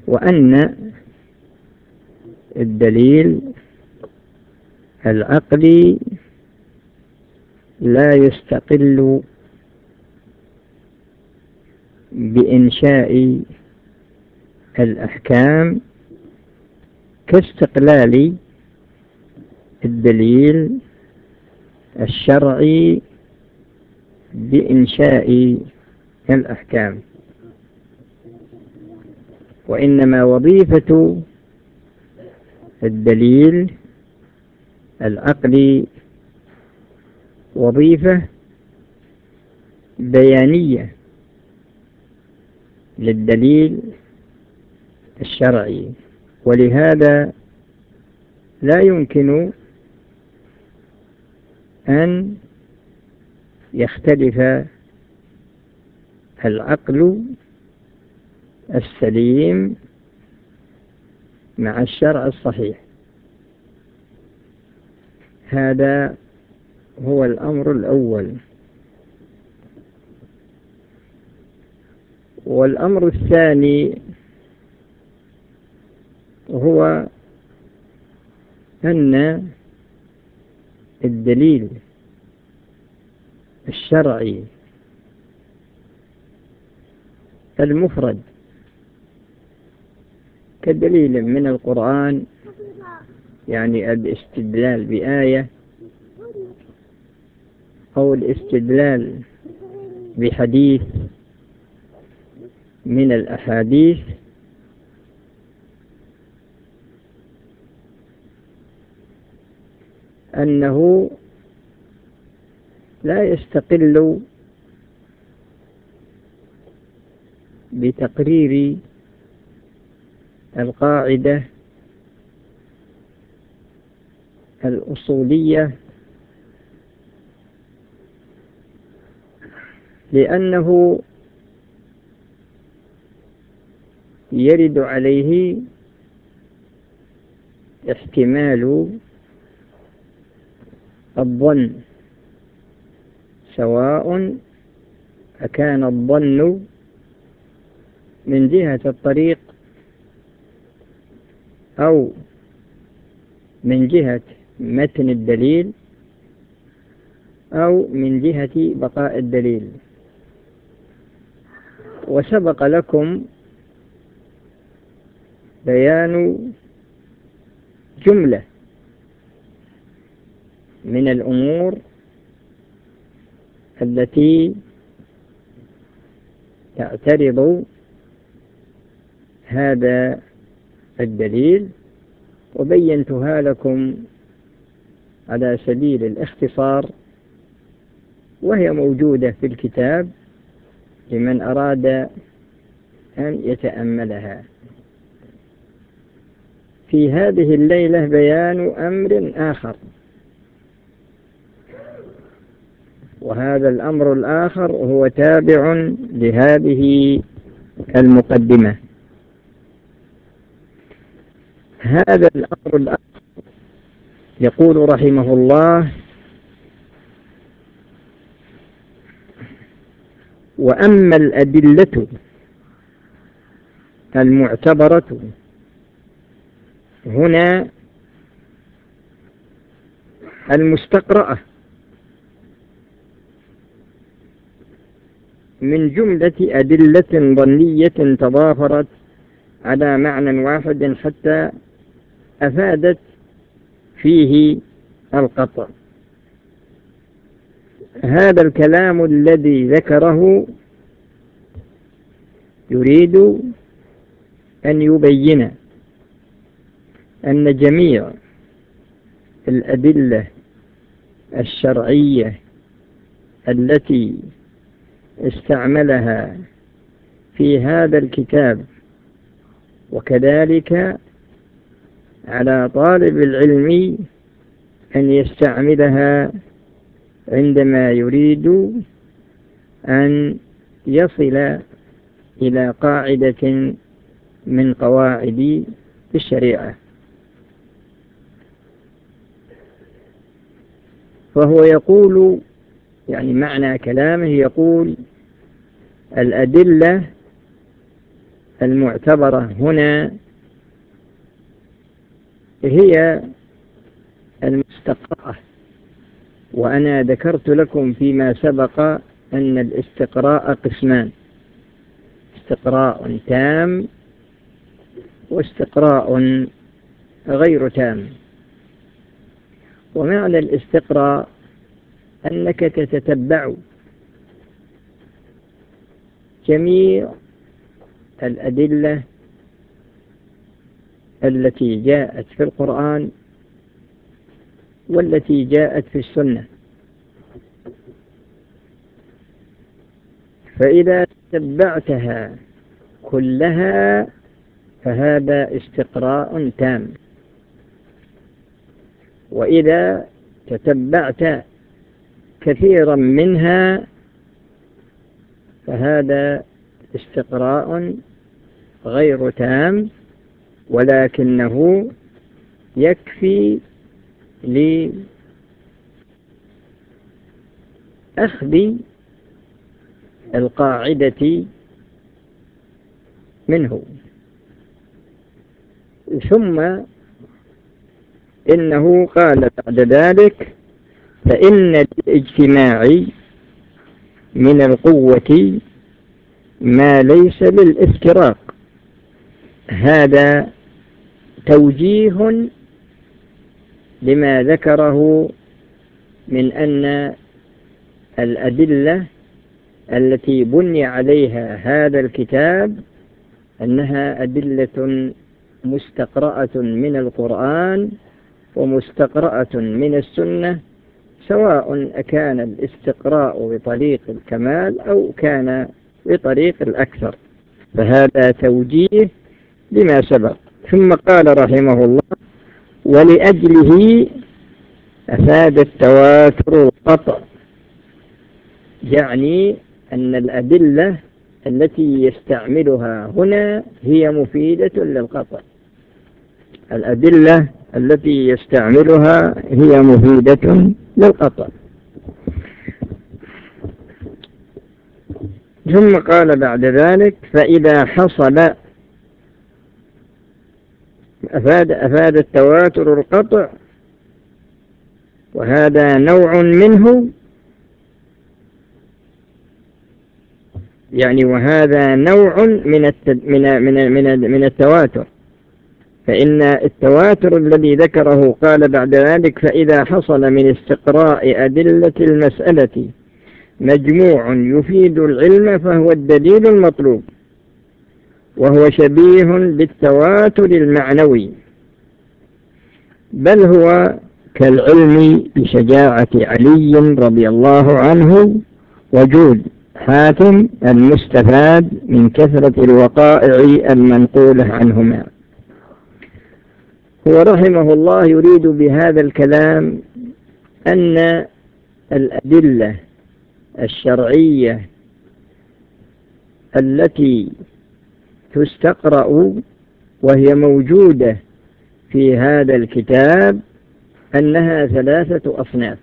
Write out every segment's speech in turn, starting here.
وأن الدليل العقلي لا يستقل بإنشاء الأحكام كاستقلال الدليل الشرعي بإنشاء الأحكام، وإنما وظيفة الدليل العقلي وظيفة بيانية للدليل الشرعي، ولهذا لا يمكن أن يختلف العقل السليم مع الشرع الصحيح. هذا هو الأمر الأول. والأمر الثاني هو أن الدليل الشرعي المفرد كدليل من القرآن، يعني الاستدلال بآية أو الاستدلال بحديث من الأحاديث، أنه لا يستقل بتقرير القاعدة الأصولية، لأنه يرد عليه احتمال الظن، سواء أكان الظن من جهة الطريق أو من جهة متن الدليل أو من جهة بقاء الدليل. وسبق لكم بيان جملة من الأمور التي تعترض هذا الدليل، وبينتها لكم على سبيل الاختصار، وهي موجودة في الكتاب لمن أراد أن يتأملها. في هذه الليلة بيان أمر آخر، وهذا الأمر الآخر هو تابع لهذه المقدمة. هذا الأمر الآخر يقول رحمه الله: وأما الأدلة المعتبرة هنا المستقرأة من جملة أدلة ظنية تضافرت على معنى واحد حتى أفادت فيه القطع. هذا الكلام الذي ذكره يريد أن يبين أن جميع الأدلة الشرعية التي استعملها في هذا الكتاب، وكذلك على طالب العلم أن يستعملها عندما يريد أن يصل إلى قاعدة من قواعد الشريعة. فهو يقول، يعني معنى كلامه يقول: الأدلة المعتبرة هنا هي المستقرأة، وأنا ذكرت لكم فيما سبق أن الاستقراء قسمان: استقراء تام واستقراء غير تام. ومعنى الاستقراء أنك تتتبع جميع الأدلة التي جاءت في القرآن والتي جاءت في السنة، فإذا تتبعتها كلها فهذا استقراء تام، وإذا تتبعت كثيرا منها فهذا استقراء غير تام، ولكنه يكفي لأخذ القاعدة منه. ثم إنه قال بعد ذلك: فإن الاجتماع من القوة ما ليس للافتراق. هذا توجيه لما ذكره من أن الأدلة التي بني عليها هذا الكتاب أنها أدلة مستقرأة من القرآن ومستقرأة من السنة، سواء أكان الاستقراء بطريق الكمال أو كان بطريق الأكثر. فهذا توجيه لما سبق. ثم قال رحمه الله: ولأجله أفاد التواتر القطع. يعني أن الأدلة التي يستعملها هنا هي مفيدة للقطع. الأدلة التي يستعملها هي مفيدة للقطع. ثم قال بعد ذلك: فإذا حصل أفاد التواتر القطع، وهذا نوع منه، يعني وهذا نوع من التواتر. فإن التواتر الذي ذكره قال بعد ذلك: فإذا حصل من استقراء أدلة المسألة مجموع يفيد العلم فهو الدليل المطلوب، وهو شبيه بالتواتر المعنوي، بل هو كالعلم بشجاعة علي رضي الله عنه وجود حاتم المستفاد من كثرة الوقائع المنقولة عنهما. هو رحمه الله يريد بهذا الكلام أن الأدلة الشرعية التي تستقرأ وهي موجودة في هذا الكتاب أنها ثلاثة أصناف.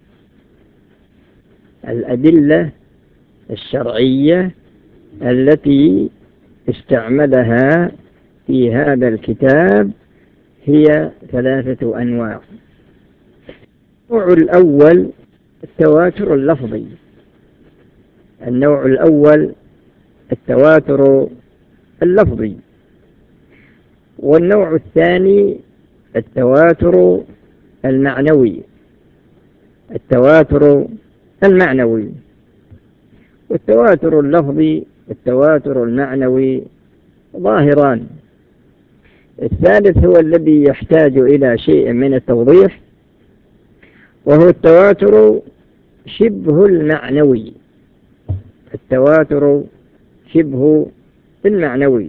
الأدلة الشرعية التي استعملها في هذا الكتاب هي ثلاثة أنواع. النوع الأول التواتر اللفظي. النوع الأول التواتر اللفظي. والنوع الثاني التواتر المعنوي. التواتر المعنوي. والتواتر اللفظي والتواتر المعنوي ظاهران. الثالث هو الذي يحتاج إلى شيء من التوضيح، وهو التواتر شبه المعنوي. التواتر شبه المعنوي.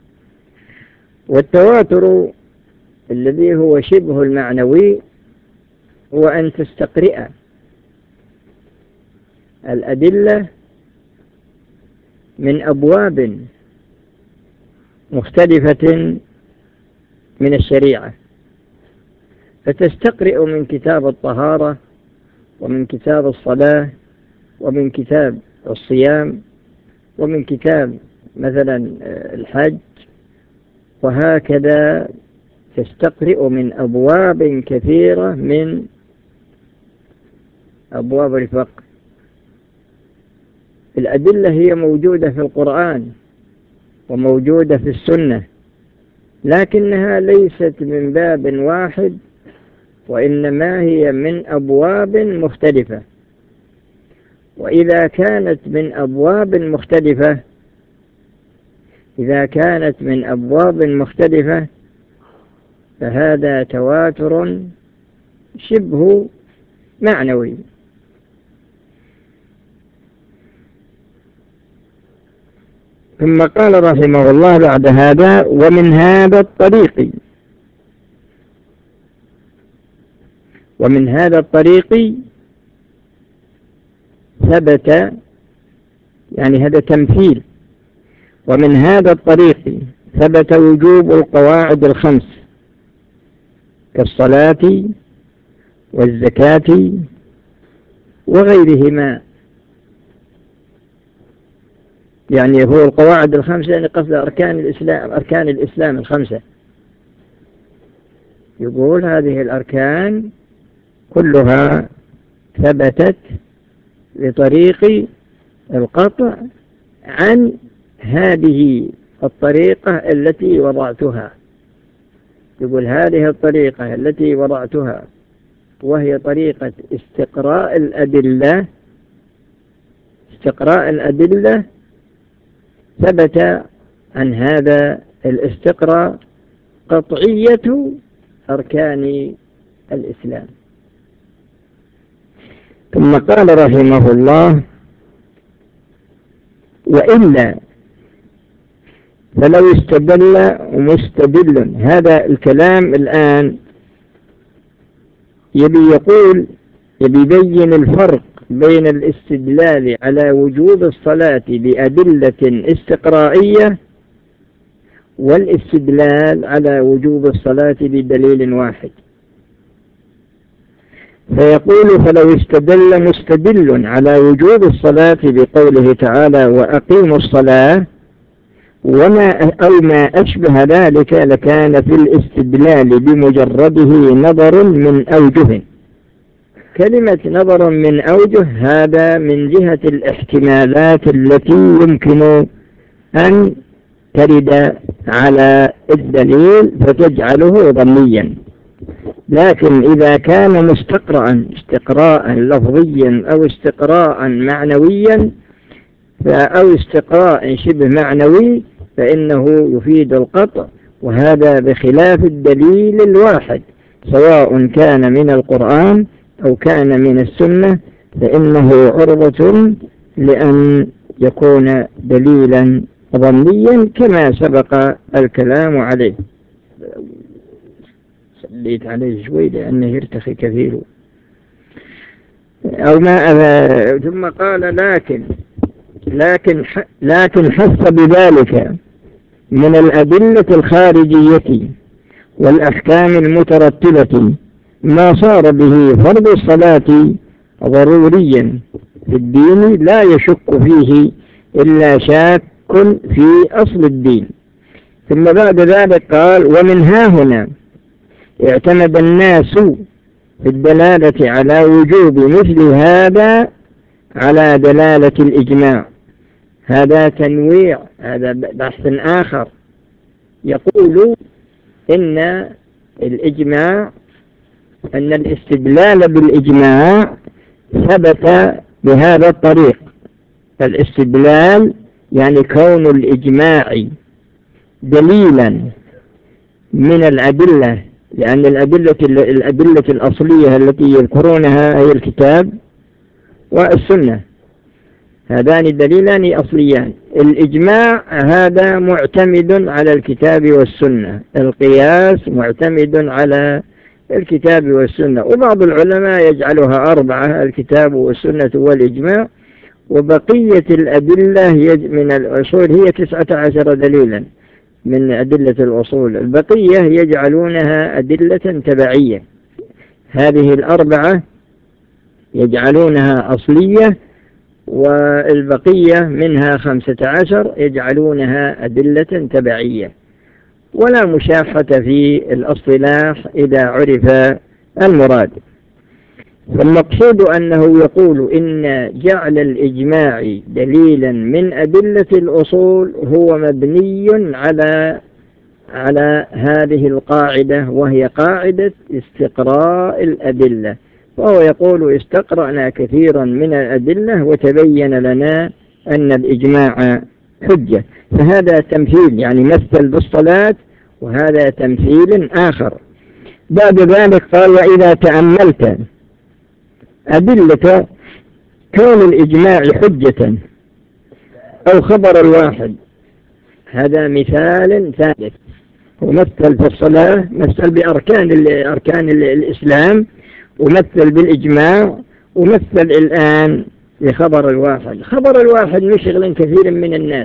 والتواتر الذي هو شبه المعنوي هو أن تستقرئ الأدلة من أبواب مختلفة من الشريعة، فتستقرئ من كتاب الطهارة ومن كتاب الصلاة ومن كتاب الصيام ومن كتاب مثلا الحج، وهكذا تستقرئ من أبواب كثيرة من أبواب الفقه. الأدلة هي موجودة في القرآن وموجودة في السنة، لكنها ليست من باب واحد، وإنما هي من أبواب مختلفة. وإذا كانت من أبواب مختلفة فهذا تواتر شبه معنوي. ثم قال رحمه الله بعد هذا: ومن هذا الطريق ثبت، يعني هذا تمثيل، ومن هذا الطريق ثبت وجوب القواعد الخمس كالصلاة والزكاة وغيرهما. يعني هو القواعد الخمسة يعني قصد أركان الإسلام الخمسة. يقول هذه الأركان كلها ثبتت بطريق القطع عن هذه الطريقة التي وضعتها. يقول هذه الطريقة التي وضعتها وهي طريقة استقراء الأدلة ثبت عن هذا الاستقراء قطعية أركان الإسلام. ثم قال رحمه الله: وإلا فلو استدل مستدل. هذا الكلام الآن يبي يبين الفرق بين الاستدلال على وجوب الصلاة بأدلة استقرائية والاستدلال على وجوب الصلاة بدليل واحد. فيقول: فلو استدل مستدل على وجوب الصلاة بقوله تعالى: وأقيموا الصلاة، ما أشبه ذلك، لكان في الاستدلال بمجرده نظر من أوجه. كلمة نظر من أوجه هذا من جهة الاحتمالات التي يمكن أن ترد على الدليل فتجعله ظنيا. لكن إذا كان استقراء لفظيا أو استقراء معنويا أو استقراء شبه معنوي فإنه يفيد القطع، وهذا بخلاف الدليل الواحد سواء كان من القرآن أو كان من السنة، فإنه عرضة لأن يكون دليلا ظنيا كما سبق الكلام عليه. سليت عليه شوي لأنه يرتخي كثير. ثم قال: لكن حس بذلك من الأدلة الخارجية والأحكام المترتبة ما صار به فرض الصلاة ضروريا في الدين لا يشك فيه إلا شاك في أصل الدين. ثم بعد ذلك قال: ومن ها هنا اعتمد الناس في الدلالة على وجوب مثل هذا على دلالة الإجماع. هذا تنويع، هذا بحث آخر. يقول إن الاستدلال بالإجماع ثبت بهذا الطريق. الاستدلال يعني كون الإجماع دليلا من الأدلة، لأن الأدلة الأصلية التي يذكرونها هي الكتاب والسنة، هذان دليلان أصليان. الإجماع هذا معتمد على الكتاب والسنة، القياس معتمد على الكتاب والسنة، وبعض العلماء يجعلها 4، الكتاب والسنة والإجماع، وبقية الأدلة من الأصول هي 19 دليلا من أدلة الأصول، البقية يجعلونها أدلة تبعية. هذه 4 يجعلونها أصلية، والبقية منها 15 يجعلونها أدلة تبعية، ولا مشاحة في الاصطلاح إذا عرف المراد. فالمقصود أنه يقول إن جعل الإجماع دليلا من أدلة الأصول هو مبني على هذه القاعدة، وهي قاعدة استقراء الأدلة. فهو يقول استقرأنا كثيرا من الأدلة وتبين لنا أن الإجماع حجة. فهذا تمثيل، يعني مثل بالصلاة، وهذا تمثيل آخر. بعد ذلك قال وإذا تأملت أدلة كون الإجماع حجة أو خبر الواحد، هذا مثال ثالث. ومثل في الصلاة، مثل بأركان الإسلام، ومثل بالإجماع، ومثل الآن بخبر الواحد. خبر الواحد مشغل كثير من الناس،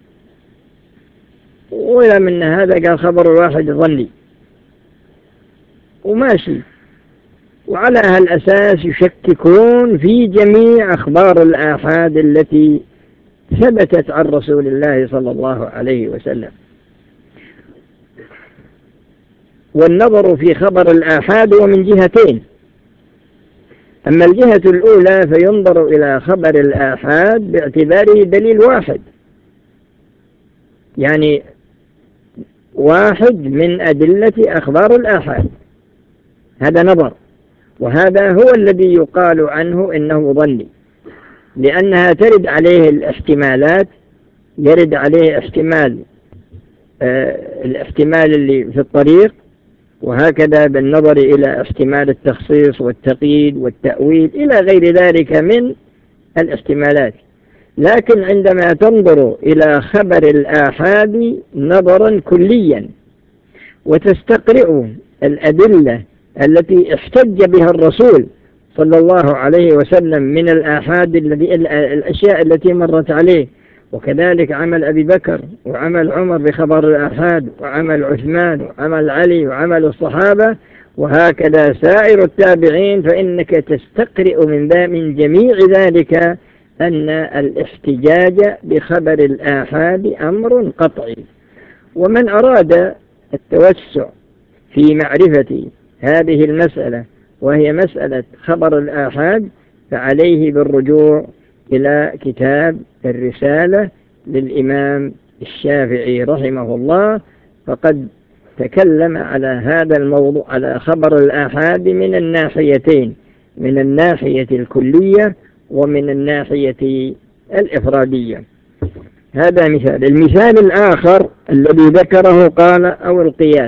ولا من هذا قال خبر الواحد ظني وماشي، وعلى هالأساس يشككون في جميع أخبار الآحاد التي ثبتت عن رسول الله صلى الله عليه وسلم. والنظر في خبر الآحاد ومن جهتين. أما الجهة الأولى فينظر إلى خبر الآحاد باعتباره دليل واحد، يعني واحد من أدلة أخبار الآحاد، هذا نظر، وهذا هو الذي يقال عنه إنه ظني، لأنها ترد عليه الاحتمالات. يرد عليه الاحتمال اللي في الطريق، وهكذا بالنظر إلى احتمال التخصيص والتقييد والتأويل إلى غير ذلك من الاحتمالات. لكن عندما تنظر إلى خبر الآحاد نظرا كليا وتستقرئ الأدلة التي احتج بها الرسول صلى الله عليه وسلم من الآحاد الأشياء التي مرت عليه، وكذلك عمل أبي بكر وعمل عمر بخبر الآحاد، وعمل عثمان وعمل علي وعمل الصحابة، وهكذا سائر التابعين، فإنك تستقرئ من جميع ذلك أن الاحتجاج بخبر الآحاد أمر قطعي. ومن أراد التوسع في معرفة هذه المسألة، وهي مسألة خبر الآحاد، فعليه بالرجوع إلى كتاب الرسالة للإمام الشافعي رحمه الله، فقد تكلم على هذا الموضوع، على خبر الآحاد من الناحيتين، من الناحية الكلية ومن الناحية الإفرادية. هذا مثال. المثال الآخر الذي ذكره قال أو القياس،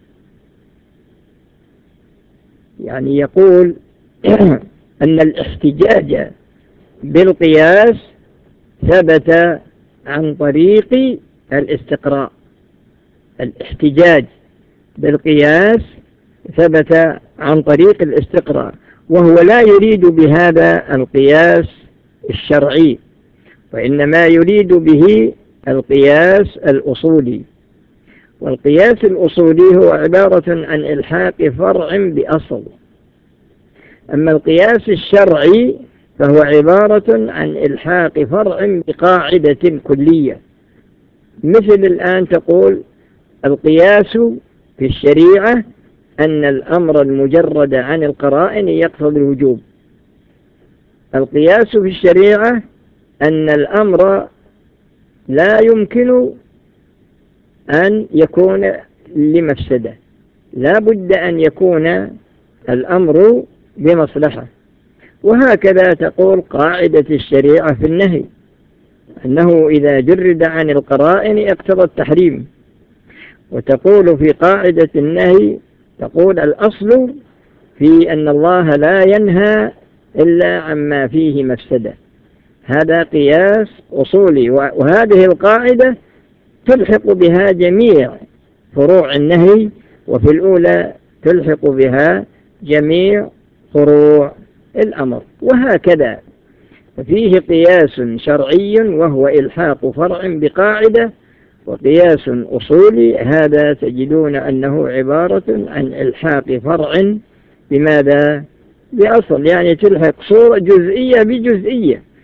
يعني يقول أن الاحتجاج بالقياس ثبت عن طريق الاستقراء. الاحتجاج بالقياس ثبت عن طريق الاستقراء، وهو لا يريد بهذا القياس الشرعي، وإنما يريد به القياس الأصولي. والقياس الأصولي هو عبارة عن إلحاق فرع بأصل. أما القياس الشرعي فهو عبارة عن إلحاق فرع بقاعدة كلية. مثل الآن تقول القياس في الشريعة أن الأمر المجرد عن القرائن يقتضي الوجوب. القياس في الشريعة أن الأمر لا يمكن أن يكون لمفسدة، لا بد أن يكون الأمر بمصلحة. وهكذا تقول قاعدة الشريعة في النهي أنه إذا جرد عن القرائن اقتضى التحريم. وتقول في قاعدة النهي، تقول الأصل في أن الله لا ينهى إلا عما فيه مفسدة. هذا قياس أصولي، وهذه القاعدة تلحق بها جميع فروع النهي، وفي الأولى تلحق بها جميع فروع الأمر. وهكذا فيه قياس شرعي وهو إلحاق فرع بقاعدة، وقياس أصولي هذا تجدون أنه عبارة عن إلحاق فرع بماذا؟ بأصل، يعني تلحق صورة جزئية بجزئية.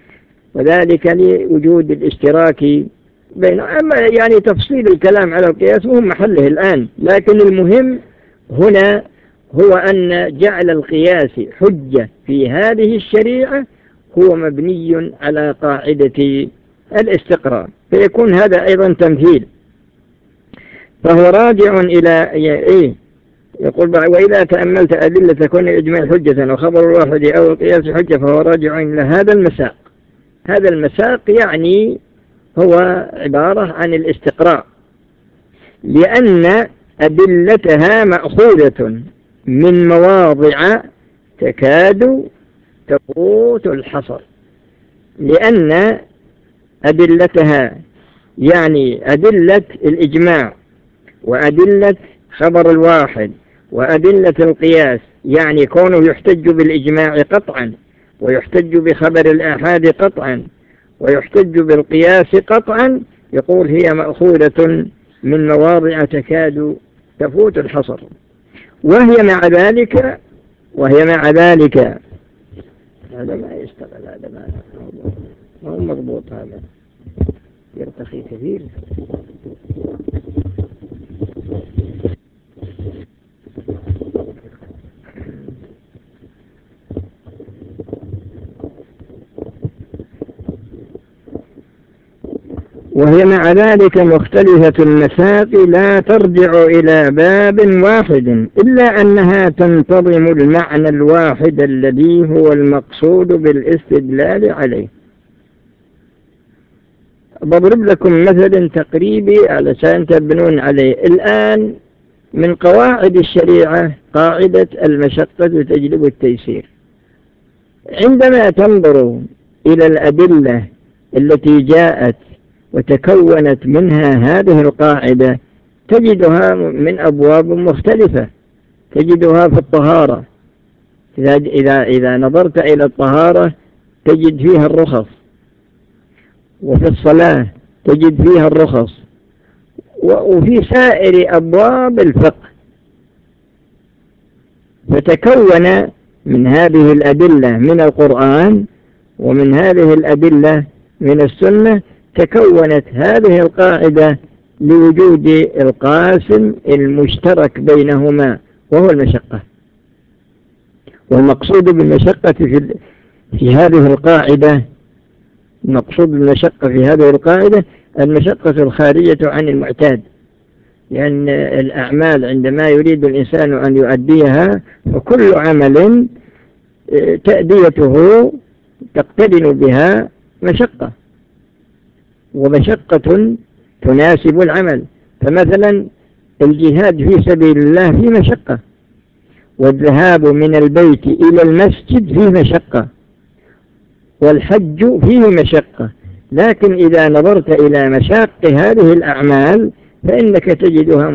وذلك لوجود الاشتراك بين، أما يعني تفصيل الكلام على القياس مهم محله الآن، لكن المهم هنا هو أن جعل القياس حجة في هذه الشريعة هو مبني على قاعدة الاستقراء، فيكون هذا أيضا تمثيل. فهو راجع إلى إيه؟ يقول وإذا تأملت أدلة كون الإجماع حجة وخبر الواحد أو القياس حجة فهو راجع إلى هذا المساق. هذا المساق يعني هو عبارة عن الاستقراء، لأن أدلتها مأخوذة من مواضع تكاد تفوت الحصر، لأن أدلتها يعني أدلة الإجماع وأدلة خبر الواحد وأدلة القياس، يعني كونه يحتج بالإجماع قطعا ويحتج بخبر الآحاد قطعا ويحتج بالقياس قطعا، يقول هي مأخوذة من مواضع تكاد تفوت الحصر. وهي مع ذلك هذا ما يشتغل، هذا ما هو مضبوط، هذا يرتخي كثير. وهي مع ذلك مختلفة المساق لا ترجع إلى باب واحد، إلا أنها تنتظم المعنى الواحد الذي هو المقصود بالاستدلال عليه. بضرب لكم مثل تقريبي علشان تبنون عليه. الآن من قواعد الشريعة قاعدة المشقة تجلب التيسير. عندما تنظر إلى الأدلة التي جاءت وتكونت منها هذه القاعدة تجدها من أبواب مختلفة. تجدها في الطهارة، إذا نظرت إلى الطهارة تجد فيها الرخص، وفي الصلاة تجد فيها الرخص، وفي سائر أبواب الفقه. فتكون من هذه الأدلة من القرآن ومن هذه الأدلة من السنة تكونت هذه القاعدة لوجود القاسم المشترك بينهما وهو المشقة. والمقصود بالمشقة في هذه القاعدة، المقصود بالمشقة في هذه القاعدة المشقة الخارجة عن المعتاد، لأن الأعمال عندما يريد الإنسان أن يؤديها فكل عمل تأديته تقترن بها مشقة، ومشقة تناسب العمل. فمثلا الجهاد في سبيل الله فيه مشقة، والذهاب من البيت إلى المسجد فيه مشقة، والحج فيه مشقة. لكن إذا نظرت إلى مشاق هذه الأعمال فإنك تجدها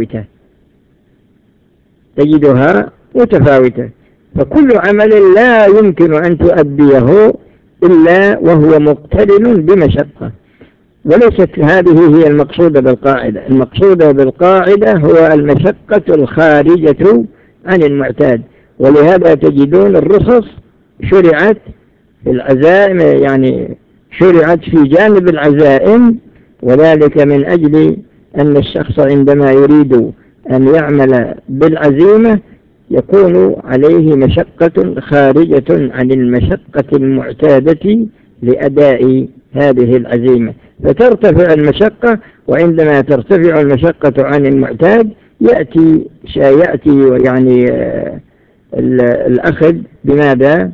متفاوتة. فكل عمل لا يمكن أن تؤديه إلا وهو مقترن بمشقة، وليست هذه هي المقصودة بالقاعدة. المقصودة بالقاعدة هو المشقة الخارجة عن المعتاد. ولهذا تجدون الرخص شرعت في العزائم، يعني شرعت في جانب العزائم، وذلك من أجل أن الشخص عندما يريد أن يعمل بالعزيمة يكون عليه مشقة خارجة عن المشقة المعتادة لأداء هذه العزيمة، فترتفع المشقة. وعندما ترتفع المشقة عن المعتاد يأتي يعني الأخذ بماذا؟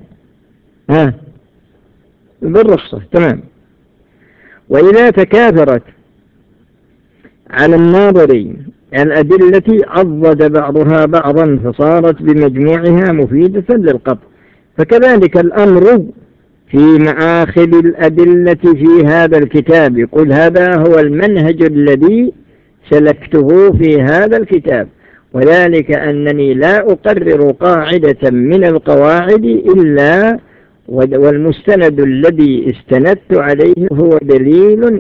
بالرخصة. تمام. وإذا تكاثرت على الناظر الأدلة عضد بعضها بعضا فصارت بمجموعها مفيدة للقطع. فكذلك الأمر في مآخذ الأدلة في هذا الكتاب. يقول هذا هو المنهج الذي سلكته في هذا الكتاب، وذلك أنني لا أقرر قاعدة من القواعد إلا والمستند الذي استندت عليه هو دليل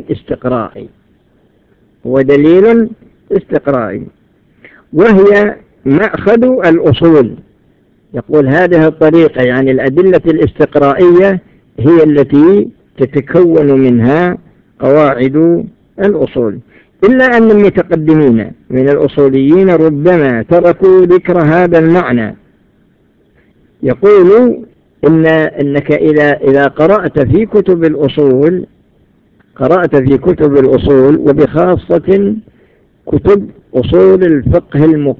استقرائي، وهي مأخذ الأصول. يقول هذه الطريقة يعني الأدلة الاستقرائية هي التي تتكون منها قواعد الأصول. إلا أن المتقدمين من الأصوليين ربما تركوا ذكر هذا المعنى. يقول إنك إذا قرأت في كتب الأصول وبخاصة كتب أصول الفقه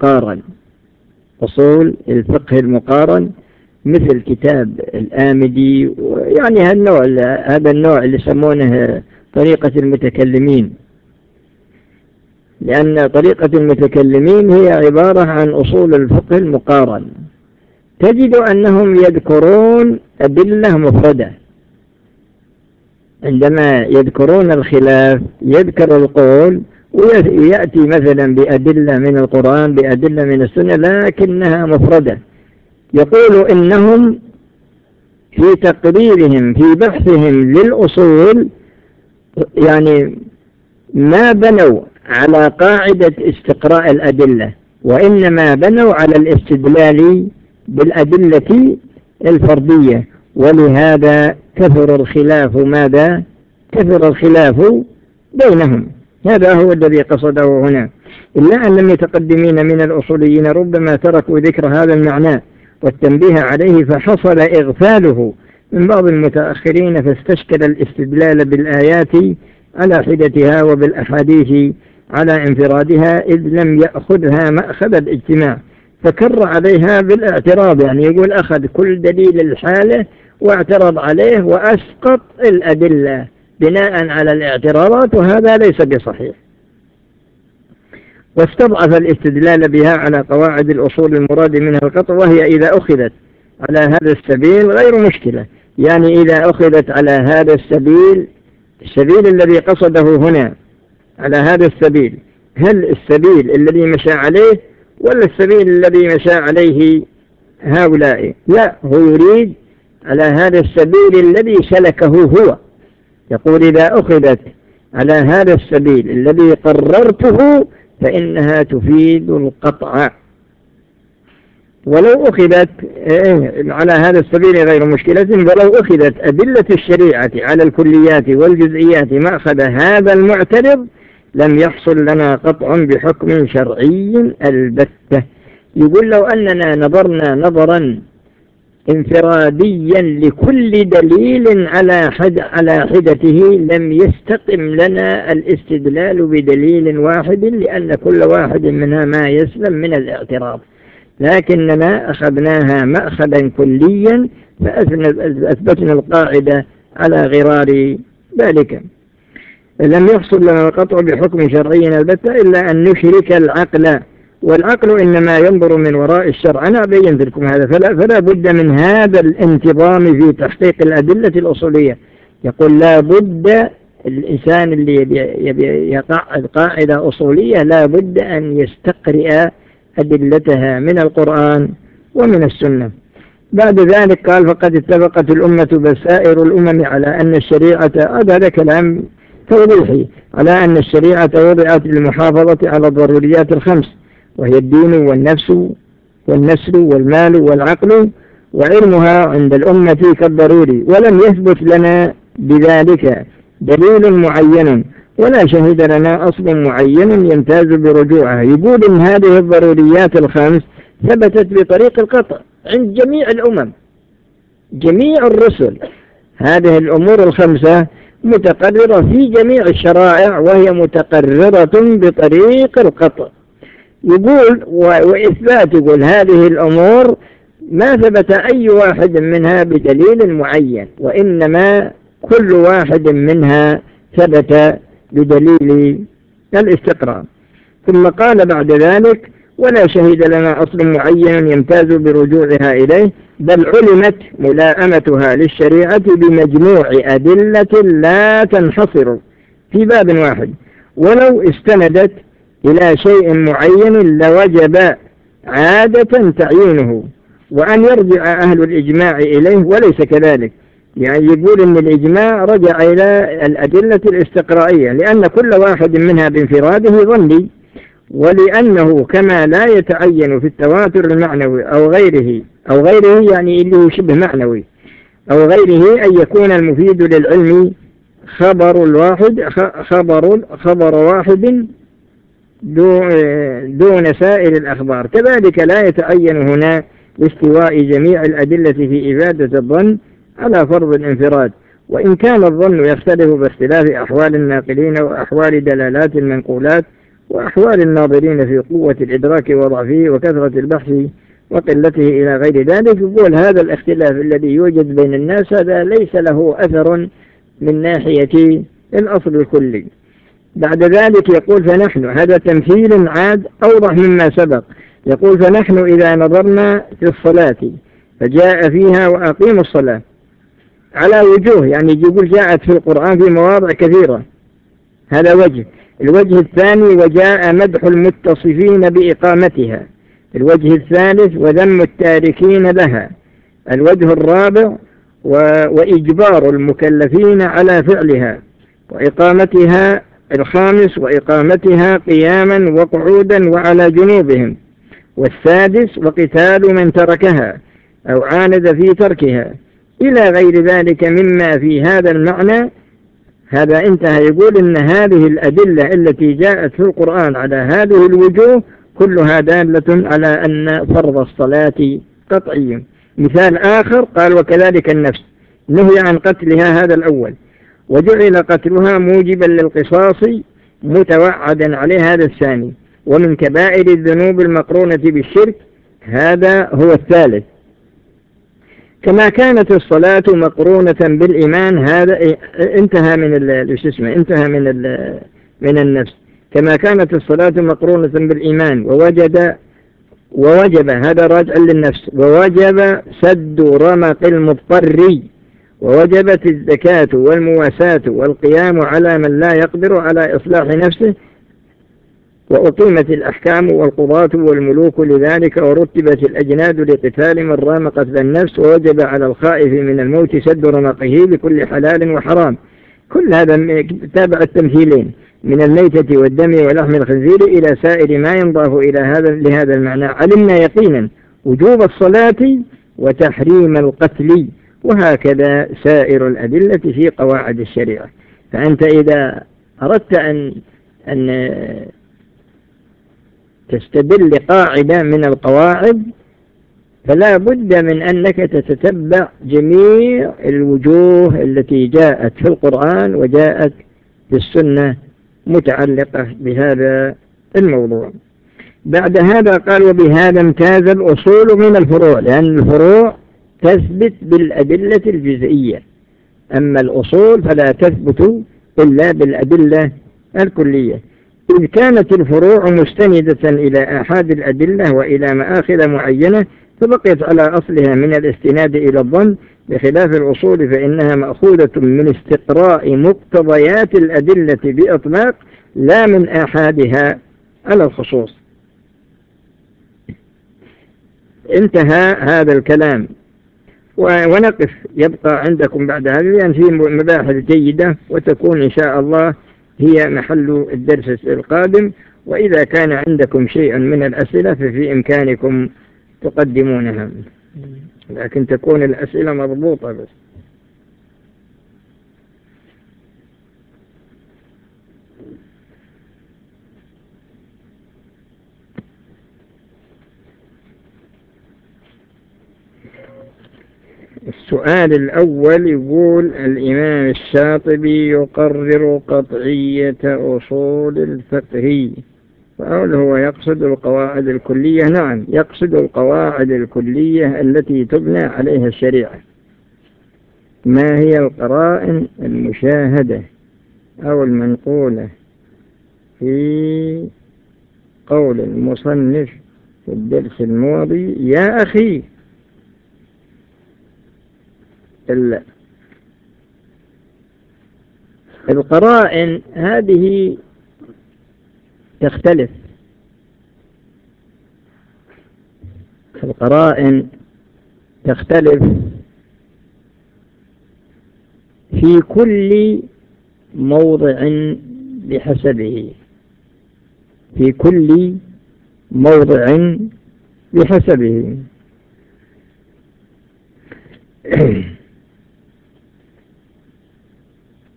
المقارن مثل كتاب الآمدي، يعني هذا النوع اللي يسمونه طريقة المتكلمين، لأن طريقة المتكلمين هي عبارة عن أصول الفقه المقارن. تجد أنهم يذكرون أدلة مفردة، عندما يذكرون الخلاف يذكر القول ويأتي مثلا بأدلة من القرآن بأدلة من السنة لكنها مفردة. يقول إنهم في تقريرهم في بحثهم للأصول يعني ما بنوا على قاعدة استقراء الأدلة، وإنما بنوا على الاستدلال بالأدلة الفردية، ولهذا كثر الخلاف بينهم. هذا هو الذي قصده هنا. إلا أن المتقدمين من الأصوليين ربما تركوا ذكر هذا المعنى والتنبيه عليه، فحصل إغفاله من بعض المتأخرين، فاستشكل الاستدلال بالآيات على حدتها وبالأحاديث على انفرادها، إذ لم يأخذها مأخذ الاجتماع، فكر عليها بالاعتراض. يعني يقول أخذ كل دليل الحالة واعترض عليه وأسقط الأدلة بناء على الاعتراضات، وهذا ليس بصحيح. واستضعف الاستدلال بها على قواعد الأصول المراد منها القطع، وهي إذا أخذت على هذا السبيل غير مشكلة. يعني إذا أخذت على هذا السبيل الذي قصده هنا، على هذا السبيل، هل السبيل الذي مشى عليه ولا السبيل الذي مشى عليه هؤلاء؟ لا، هو يريد على هذا السبيل الذي سلكه هو. يقول إذا أخذت على هذا السبيل الذي قررته فإنها تفيد القطع، ولو أخذت على هذا السبيل غير مشكلة. ولو أخذت أدلة الشريعة على الكليات والجزئيات مأخذ هذا المعترض لم يحصل لنا قطع بحكم شرعي البتة. يقول لو أننا نظرنا نظرا انفراديا لكل دليل على حدته لم يستقم لنا الاستدلال بدليل واحد، لأن كل واحد منها ما يسلم من الاعتراض، لكننا أخذناها مأخذا كليا فأثبتنا القاعدة على غرار ذلك. لم يحصل لنا القطع بحكم شرعي البتة إلا أن نشرك العقل، والعقل إنما ينظر من وراء الشرع. أنا بينت لكم هذا، فلا بد من هذا الانتظام في تحقيق الأدلة الأصولية. يقول لا بد الإنسان اللي يقع القاعدة أصولية لا بد أن يستقرئ أدلتها من القرآن ومن السنة. بعد ذلك قال فقد اتفقت الأمة بسائر الأمم على أن الشريعة، هذا كلام توضيحي، على أن الشريعة وضعت للمحافظة على الضروريات الخمس، وهي الدين والنفس والنسل والمال والعقل، وعلمها عند الأمة كالضروري، ولم يثبت لنا بذلك دليل معين ولا شهد لنا أصل معين يمتاز برجوعها. يقول إن هذه الضروريات الخمس ثبتت بطريق القطع عند جميع الأمم، جميع الرسل. هذه الأمور الخمسة متقررة في جميع الشرائع وهي متقررة بطريق القطع. يقول وإثبات، يقول هذه الأمور ما ثبت أي واحد منها بدليل معين، وإنما كل واحد منها ثبت بدليل الاستقراء. ثم قال بعد ذلك ولا شهد لنا أصل معين يمتاز برجوعها إليه، بل علمت ملائمتها للشريعة بمجموع أدلة لا تنحصر في باب واحد، ولو استندت إلى شيء معين لوجب عادة تعيينه، وأن يرجع أهل الإجماع إليه وليس كذلك. يعني يقول إن الإجماع رجع إلى الأدلة الاستقرائية، لأن كل واحد منها بانفراده ظني، ولأنه كما لا يتعين في التواتر المعنوي أو غيره يعني اللي هو شبه معنوي، أو غيره أن يكون المفيد للعلم خبر واحد دون سائر الأخبار. كذلك لا يتعين هنا لاستواء جميع الأدلة في إفادة الظن على فرض الانفراد، وإن كان الظن يختلف باختلاف أحوال الناقلين وأحوال دلالات المنقولات وأحوال الناظرين في قوة الإدراك وضعفه وكثرة البحث وقلته إلى غير ذلك. يقول هذا الاختلاف الذي يوجد بين الناس هذا ليس له أثر من ناحية الأصل الكلي. بعد ذلك يقول فنحن، هذا تمثيل عاد أوضح مما سبق. يقول فنحن إذا نظرنا في الصلاة فجاء فيها وأقيموا الصلاة على وجوه، يعني يقول جاءت في القرآن في مواضع كثيرة، هذا وجه. الوجه الثاني وجاء مدح المتصفين بإقامتها. الوجه الثالث وذم التاركين لها. الوجه الرابع وإجبار المكلفين على فعلها وإقامتها. الخامس وإقامتها قياما وقعودا وعلى جنوبهم. والسادس وقتال من تركها أو عاند في تركها إلى غير ذلك مما في هذا المعنى. هذا انتهى. يقول إن هذه الأدلة التي جاءت في القرآن على هذه الوجوه كلها دالة على أن فرض الصلاة قطعي. مثال آخر قال وكذلك النفس نهي عن قتلها، هذا الأول، وجعل قتلها موجبا للقصاص متوعدا عليه، هذا الثاني. ومن كبائر الذنوب المقرونة بالشرك، هذا هو الثالث. كما كانت الصلاة مقرونة بالإيمان، هذا انتهى من النفس. كما كانت الصلاة مقرونة بالإيمان ووجب هذا راجع للنفس، ووجب سد رمق المضطر، ووجبت الزكاة والمواساة والقيام على من لا يقدر على إصلاح نفسه، وأقيمت الأحكام والقضاة والملوك لذلك، ورتبت الأجناد لقتال من رام قتل النفس، ووجب على الخائف من الموت سد رمقه بكل حلال وحرام. كل هذا تابع التمثيلين من الميتة والدم ولحم الخنزير إلى سائر ما ينضاف لهذا المعنى. علمنا يقينا وجوب الصلاة وتحريم القتل، وهكذا سائر الأدلة في قواعد الشريعة. فأنت إذا أردت أن تستدل قاعدة من القواعد فلا بد من أنك تتتبع جميع الوجوه التي جاءت في القرآن وجاءت في السنة متعلقة بهذا الموضوع. بعد هذا قال وبهذا امتاز الأصول من الفروع، لأن الفروع تثبت بالأدلة الجزئية، أما الأصول فلا تثبت إلا بالأدلة الكلية. إذ كانت الفروع مستندة إلى آحاد الأدلة وإلى مآخذ معينة فبقيت على أصلها من الاستناد إلى الظن، بخلاف الأصول فإنها مأخوذة من استقراء مقتضيات الأدلة بإطلاق لا من آحادها على الخصوص. انتهى هذا الكلام، ونقف يبقى عندكم بعد هذا لأن في مباحث جيدة وتكون إن شاء الله هي محل الدرس القادم. وإذا كان عندكم شيء من الأسئلة ففي إمكانكم تقدمونها، لكن تكون الأسئلة مضبوطة بس. السؤال الأول يقول الإمام الشاطبي يقرر قطعية أصول الفقه، فهل هو يقصد القواعد الكلية؟ نعم، يقصد القواعد الكلية التي تبنى عليها الشريعة. ما هي القرائن المشاهدة أو المنقولة في قول المصنف في الدرس الماضي؟ يا أخي القرائن هذه تختلف. القرائن تختلف في كل موضع بحسبه، في كل موضع بحسبه.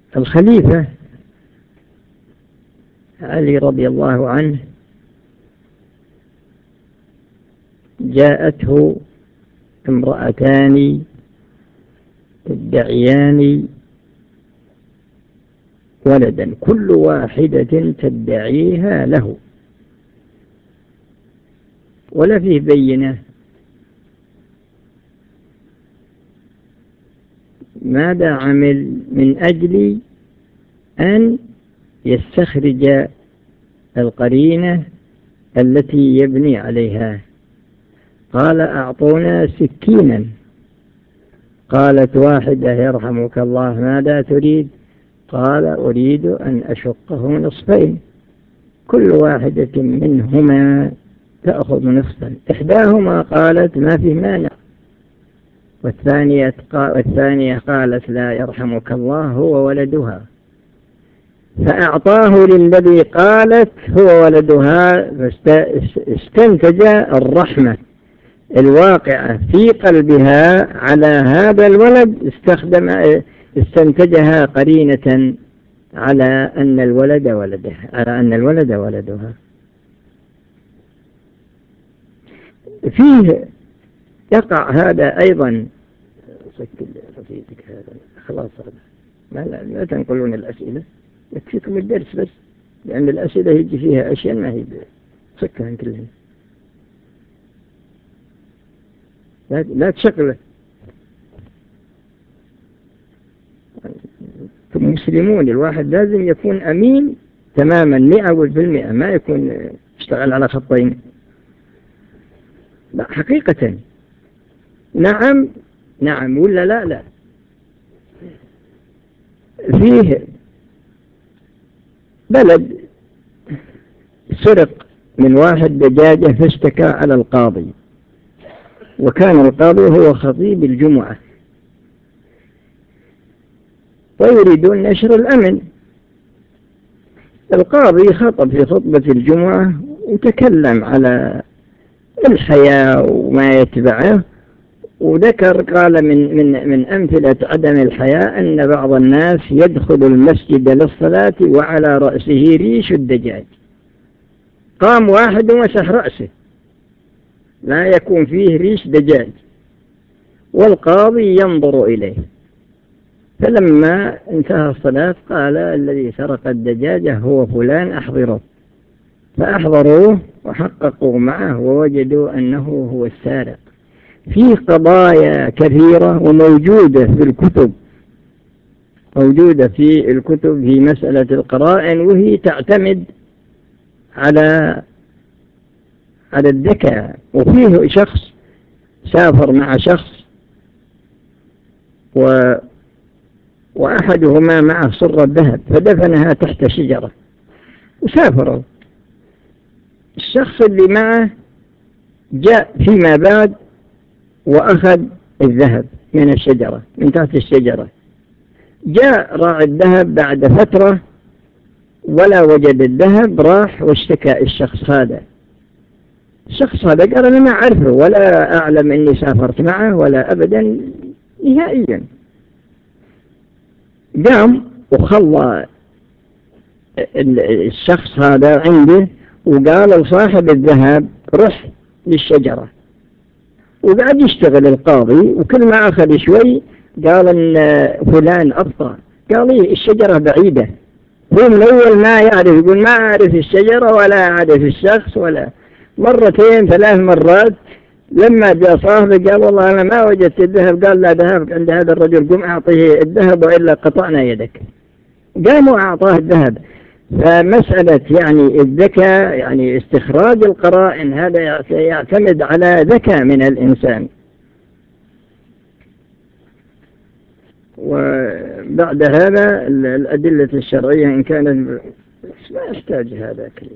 الخليفة علي رضي الله عنه جاءته امرأتان تدعيان ولدا، كل واحدة تدعيها له ولا فيه بينة. ماذا عمل من أجل أن يستخرج القرينة التي يبني عليها؟ قال أعطونا سكينا. قالت واحدة يرحمك الله ماذا تريد؟ قال أريد أن أشقه نصفين، كل واحدة منهما تأخذ نصفا. إحداهما قالت ما في مانع، والثانية قالت لا يرحمك الله هو ولدها. فأعطاه للذي قالت هو ولدها، فاستنتج الرحمة الواقعة في قلبها على هذا الولد، استنتجها قرينة على أن الولد ولدها. فيه يقع هذا أيضا. سكر رفيقك هذا خلاص، هذا لا تنقلون الأسئلة، يكفيكم الدرس بس، لأن الأسئلة يجي فيها أشياء ما هي سكرها كلها. لا تشغله. مسلمون الواحد لازم يكون أمين تماما 100%، ما يكون اشتغل على خطين. لا حقيقة نعم ولا لا. فيه بلد سرق من واحد دجاجة فاشتكى على القاضي، وكان القاضي هو خطيب الجمعة ويريدون نشر الأمن. القاضي خطب في خطبة الجمعة وتكلم على الحياة وما يتبعه، وذكر قال من أمثلة عدم الحياة أن بعض الناس يدخل المسجد للصلاة وعلى رأسه ريش الدجاج. قام واحد ومسح رأسه لا يكون فيه ريش دجاج، والقاضي ينظر إليه. فلما انتهى الصلاة قال الذي سرق الدجاجة هو فلان أحضره، فأحضروه وحققوا معه ووجدوا أنه هو السارق. في قضايا كثيرة وموجودة في الكتب في مسألة القرائن، وهي تعتمد على الذكاء. وفيه شخص سافر مع شخص وأحدهما معه صرة ذهب فدفنها تحت شجرة، وسافروا. الشخص اللي معه جاء فيما بعد وأخذ الذهب من الشجرة، من تحت الشجرة. جاء راعي الذهب بعد فترة ولا وجد الذهب، راح واشتكى الشخص هذا. الشخص هذا قال أنا ما أعرفه ولا أعلم أني سافرت معه ولا أبدا نهائيا. قام وخلى الشخص هذا عنده وقال لصاحب الذهب رح للشجرة، وقعد يشتغل القاضي. وكل ما أخذ شوي قال إن فلان أبطأ، قال لي الشجرة بعيدة. هو من أول ما يعرف يقول ما أعرف الشجرة ولا أعرف الشخص، ولا مرتين 3 مرات. لما جاء صاحبه قال والله أنا ما وجدت الذهب، قال لا ذهب عند هذا الرجل، قم أعطيه الذهب وإلا قطعنا يدك. قاموا أعطاه الذهب. فمسألة يعني الذكاء، يعني استخراج القرائن، هذا يعتمد على ذكاء من الإنسان. وبعد هذا الأدلة الشرعية إن كانت ما يحتاج هذا كله.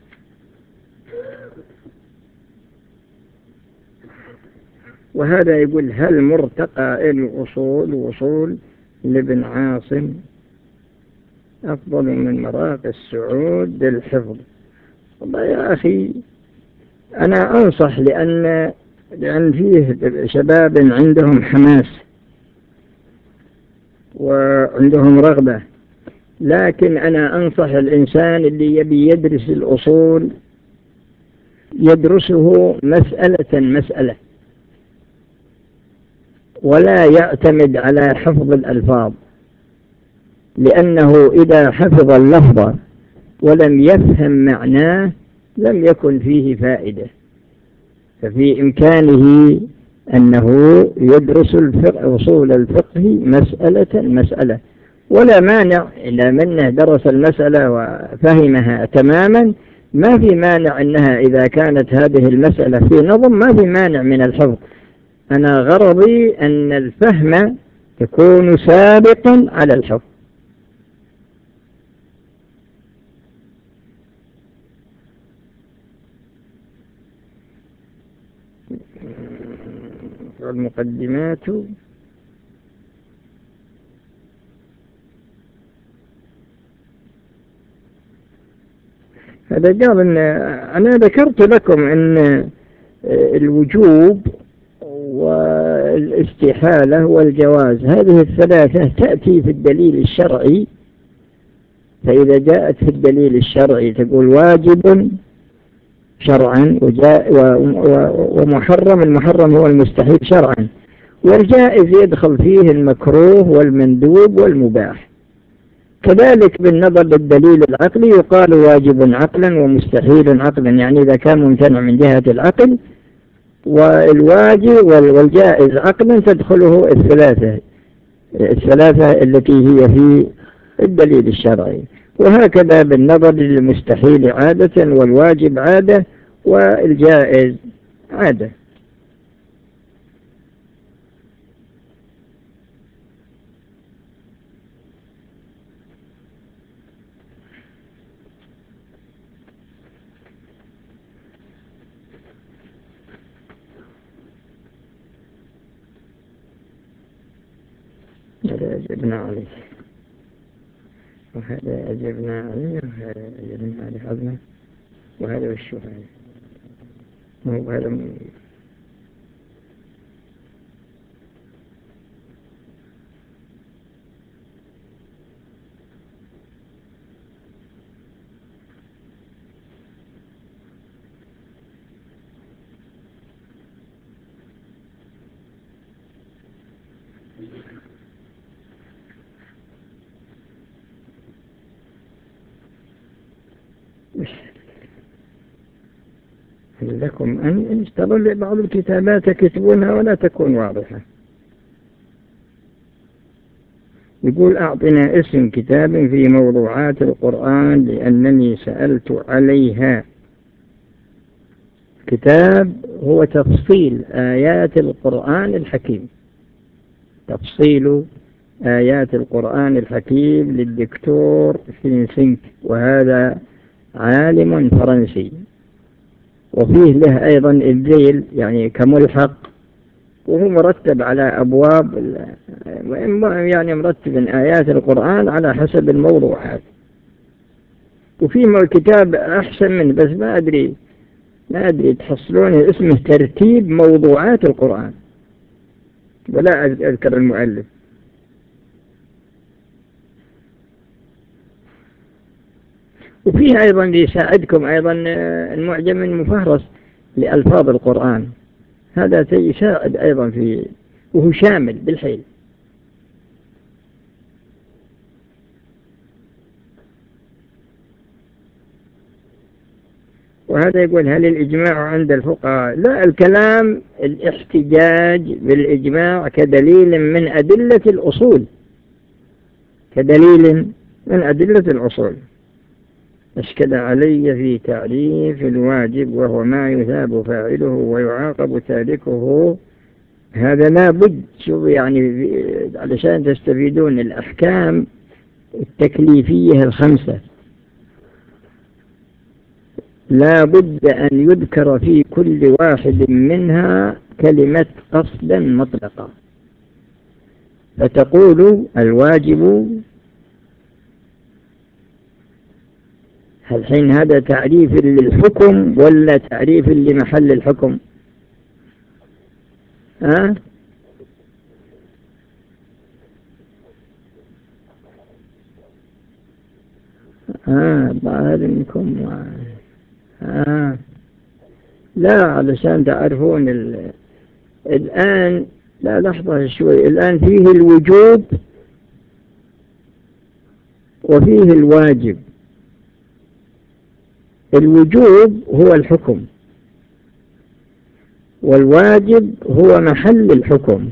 وهذا يقول هل مرتقى الوصول وصول لابن عاصم أفضل من مراقي السعود للحفظ؟ والله يا أخي أنا أنصح، لأن فيه شباب عندهم حماس وعندهم رغبة لكن أنا أنصح الإنسان اللي يبي يدرس الأصول يدرسه مسألة مسألة، ولا يعتمد على حفظ الألفاظ، لأنه إذا حفظ اللفظ ولم يفهم معناه لم يكن فيه فائدة. ففي إمكانه أنه يدرس أصول الفقه مسألة مسألة، ولا مانع إذا منه درس المسألة وفهمها تماما، ما في مانع أنها إذا كانت هذه المسألة في نظم ما في مانع من الحفظ. أنا غرضي أن الفهم يكون سابقا على الحفظ. المقدمات هذا قال إن أنا ذكرت لكم أن الوجوب والاستحالة والجواز هذه الثلاثة تأتي في الدليل الشرعي. فإذا جاءت في الدليل الشرعي تقول واجب شرعا ومحرم. المحرم هو المستحيل شرعا، والجائز يدخل فيه المكروه والمندوب والمباح. كذلك بالنظر للدليل العقلي يقال واجب عقلا ومستحيل عقلا، يعني إذا كان ممتنع من جهة العقل، والواجب والجائز عقلا تدخله الثلاثة التي هي في الدليل الشرعي. وهكذا بالنظر للمستحيل عادة، والواجب عادة، والجائز عادة. هذا أجبنا عليه، وهذا أجبنا عليه، وهذا أجبنا عليه حظنا، وهذا والشهادة مو هذا لكم أن اشتروا بعض الكتابات تكتبونها ولا تكون واضحة. يقول أعطنا اسم كتاب في موضوعات القرآن لأنني سألت عليها. كتاب هو تفصيل آيات القرآن الحكيم، تفصيل آيات القرآن الحكيم للدكتور فينسنك، وهذا عالم فرنسي، وفيه له أيضا الذيل يعني كملحق، وهو مرتب على أبواب، يعني مرتب آيات القرآن على حسب الموضوعات. وفيه كتاب أحسن منه بس ما أدري تحصلونه، اسمه ترتيب موضوعات القرآن، ولا أذكر المؤلف. وفيه أيضا يساعدكم أيضا المعجم المفهرس لألفاظ القرآن، هذا يساعد أيضا وهو شامل بالحيل. وهذا يقول هل الإجماع عند الفقهاء؟ لا، الكلام الاحتجاج بالإجماع كدليل من أدلة الأصول، كدليل من أدلة الأصول. أشكل علي في تعريف الواجب وهو ما يثاب فاعله ويعاقب تاركه. هذا لا بد، شوف يعني علشان تستفيدون الأحكام التكليفية الخمسة لا بد أن يذكر في كل واحد منها كلمة قصدا مطلقة، فتقول الواجب. الحين هذا تعريف للحكم ولا تعريف لمحل الحكم؟ ظاهر منكم لا، علشان تعرفون الآن، لا لحظة شوي، الآن فيه الوجوب وفيه الواجب. الوجوب هو الحكم، والواجب هو محل الحكم،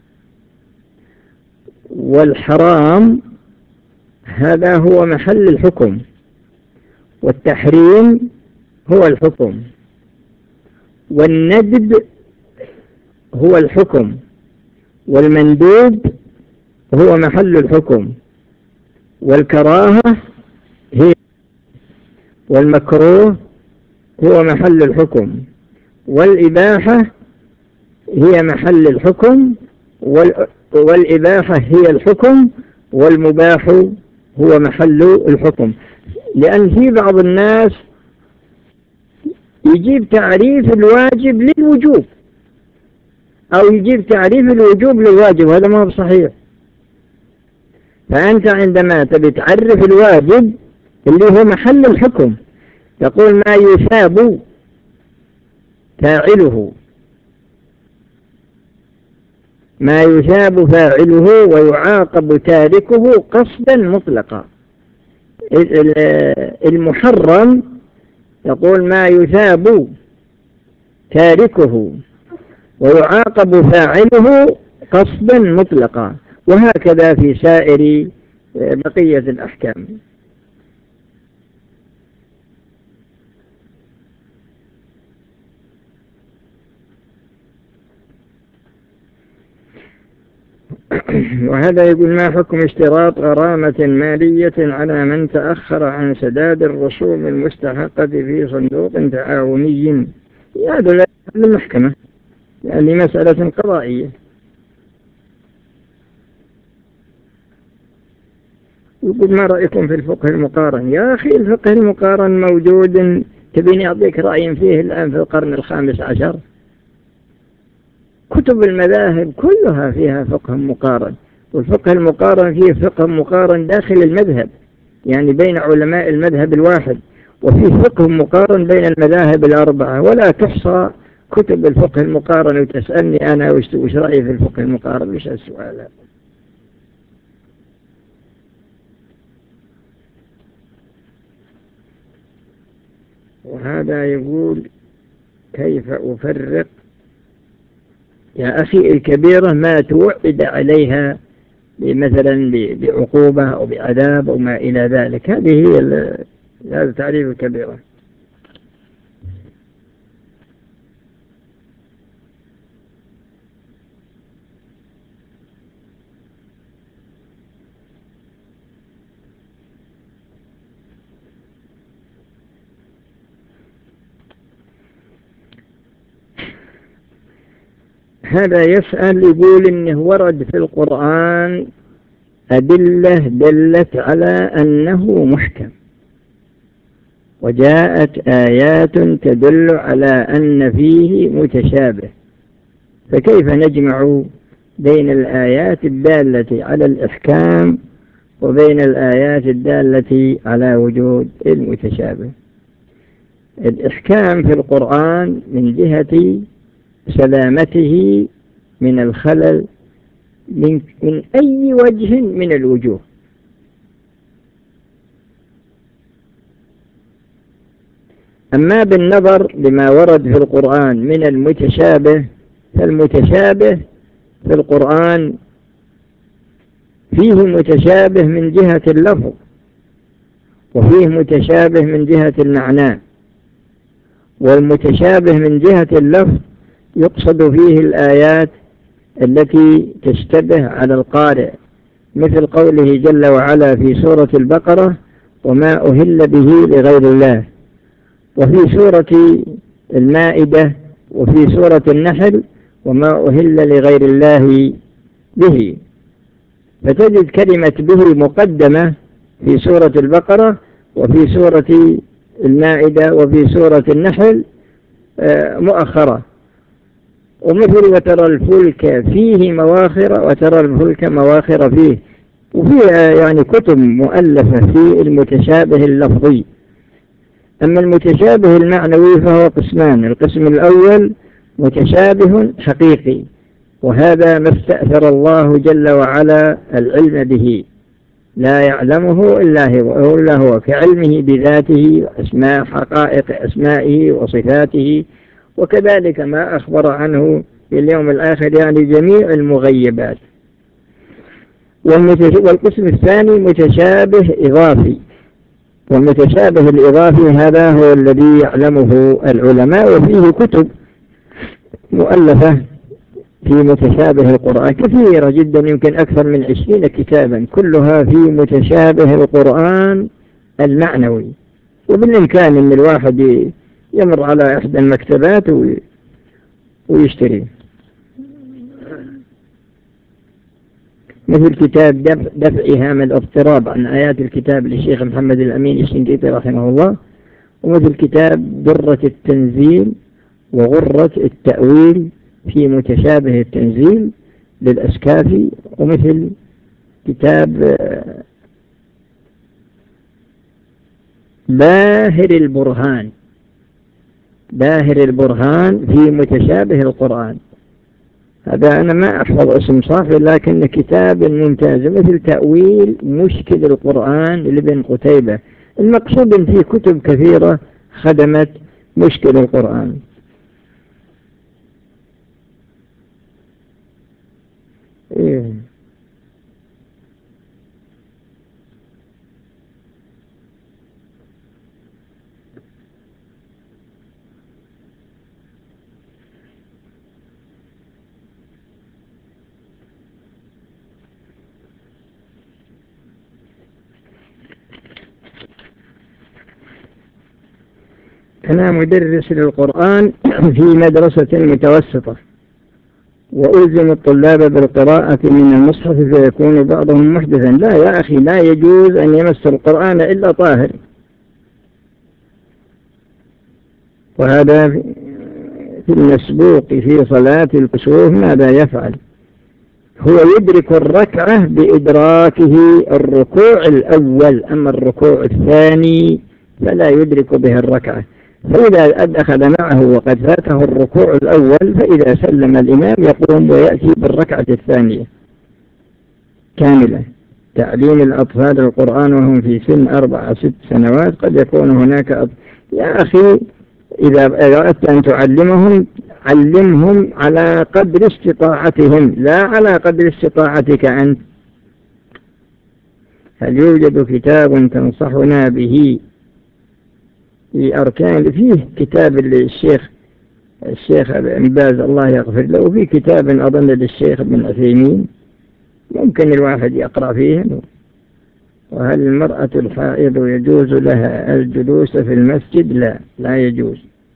والحرام هذا هو محل الحكم، والتحريم هو الحكم، والندب هو الحكم، والمندوب هو محل الحكم، والكراهة هي، والمكروه هو محل الحكم، والإباحة هي محل الحكم، والإباحة هي الحكم، والمباح هو محل الحكم. لأن في بعض الناس يجيب تعريف الواجب للوجوب، أو يجيب تعريف الوجوب للواجب، هذا ما هو صحيح. فأنت عندما تبي تعرف الواجب اللي هو محل الحكم تقول ما يثاب فاعله، ما يثاب فاعله ويعاقب تاركه قصدا مطلقا. المحرم يقول ما يثاب تاركه ويعاقب فاعله قصدا مطلقا، وهكذا في سائر بقية الأحكام. وهذا يقول ما حكم اشتراط غرامة مالية على من تأخر عن سداد الرسوم المستحقة في صندوق تعاوني؟ هذا لا المحكمة، يعني مسألة قضائية. يقول ما رأيكم في الفقه المقارن؟ يا أخي الفقه المقارن موجود، تبيني أعطيك رأي فيه الآن في القرن ال15؟ كتب المذاهب كلها فيها فقه مقارن، والفقه المقارن فيه فقه مقارن داخل المذهب، يعني بين علماء المذهب الواحد، وفيه فقه مقارن بين المذاهب الأربعة، ولا تحصى كتب الفقه المقارن. وتسألني أنا وش رأيي في الفقه المقارن؟ وش السؤال هذا؟ وهذا يقول كيف أفرق يا أخي الكبيرة ما توعد عليها مثلا بعقوبة أو بعذاب أو ما إلى ذلك؟ هذه هي هذا تعريف الكبيرة. هذا يسأل يقول إنه ورد في القرآن أدلة دلت على أنه محكم، وجاءت آيات تدل على أن فيه متشابه، فكيف نجمع بين الآيات الدالة على الإحكام وبين الآيات الدالة على وجود المتشابه؟ الإحكام في القرآن من جهة سلامته من الخلل من أي وجه من الوجوه. أما بالنظر لما ورد في القرآن من المتشابه، فالمتشابه في القرآن فيه متشابه من جهة اللفظ، وفيه متشابه من جهة المعنى. والمتشابه من جهة اللفظ يقصد فيه الآيات التي تشتبه على القارئ، مثل قوله جل وعلا في سورة البقرة وما أهل به لغير الله، وفي سورة المائدة وفي سورة النحل وما أهل لغير الله به. فتجد كلمة به مقدمة في سورة البقرة وفي سورة المائدة وفي سورة النحل مؤخرة. ومثل وترى الفلك فيه مواخر وترى الفلك مواخر فيه، وفي يعني كتب مؤلفة في المتشابه اللفظي. أما المتشابه المعنوي فهو قسمان. القسم الأول متشابه حقيقي، وهذا ما استأثر الله جل وعلا العلم به، لا يعلمه إلا هو كعلمه بذاته وأسماء حقائق أسمائه وصفاته، وكذلك ما أخبر عنه في اليوم الآخر، يعني جميع المغيبات. والقسم الثاني متشابه إضافي، والمتشابه الإضافي هذا هو الذي يعلمه العلماء، وفيه كتب مؤلفة في متشابه القرآن كثيرة جدا، يمكن أكثر من 20 كتابا، كلها في متشابه القرآن المعنوي. وبالإمكان أن الواحد يمر على إحدى المكتبات ويشتري، مثل كتاب دفع هام الاضطراب عن آيات الكتاب للشيخ محمد الأمين الشنقيطي رحمه الله، ومثل كتاب درة التنزيل وغرة التأويل في متشابه التنزيل للأسكافي، ومثل كتاب باهر البرهان في متشابه القرآن. هذا أنا ما أحفظ اسم صافي، لكن كتاب ممتاز. مثل تأويل مشكل القرآن لابن قتيبة. المقصود أن في كتب كثيرة خدمت مشكل القرآن. أنا مدرس للقرآن في مدرسة متوسطة، وألزم الطلاب بالقراءة من المصحف فيكون بعضهم محدثا. لا يا أخي، لا يجوز أن يمس القرآن إلا طاهر. وهذا في المسبوق في صلاة الكسوف ماذا يفعل؟ هو يدرك الركعة بإدراكه الركوع الأول، أما الركوع الثاني فلا يدرك به الركعة. فإذا أدخل معه وقد فاته الركوع الأول، فإذا سلم الإمام يقوم ويأتي بالركعة الثانية كاملة. تعليم الأطفال القرآن وهم في سن 4 6 سنوات، قد يكون هناك يا أخي إذا أردت أن تعلمهم، علمهم على قدر استطاعتهم، لا على قدر استطاعتك أنت. هل يوجد كتاب تنصحنا به في أركان؟ فيه كتاب الشيخ ابن باز الله يغفر له، وفي كتاب أظن للشيخ ابن عثيمين، ممكن الواحد يقرأ فيه. وهل المرأة الحائض يجوز لها الجلوس في المسجد؟ لا يجوز.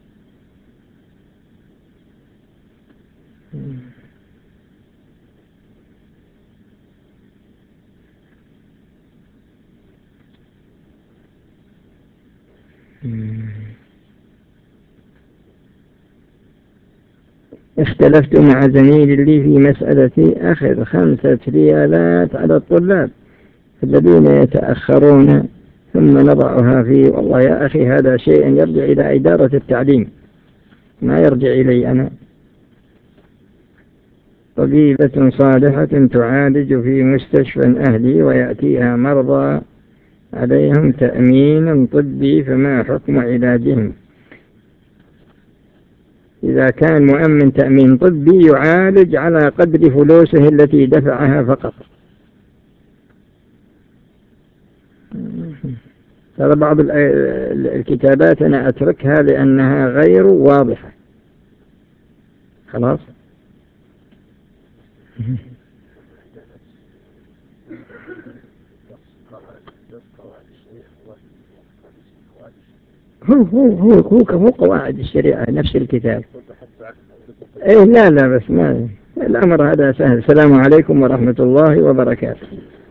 اختلفت مع زميل لي في مسألة أخذ 5 ريالات على الطلاب الذين يتأخرون ثم نضعها فيه. والله يا أخي هذا شيء يرجع إلى إدارة التعليم، ما يرجع إلي أنا. طبيبة صالحة تعالج في مستشفى أهلي ويأتيها مرضى عليهم تأمين طبي، فما حكم علاجهم؟ إذا كان مؤمن تأمين طبي يعالج على قدر فلوسه التي دفعها فقط. ترى بعض الكتابات أنا أتركها لأنها غير واضحة. خلاص. هو قواعد الشريعة نفس الكتاب. لا بس ما الأمر هذا سهل. السلام عليكم ورحمة الله وبركاته.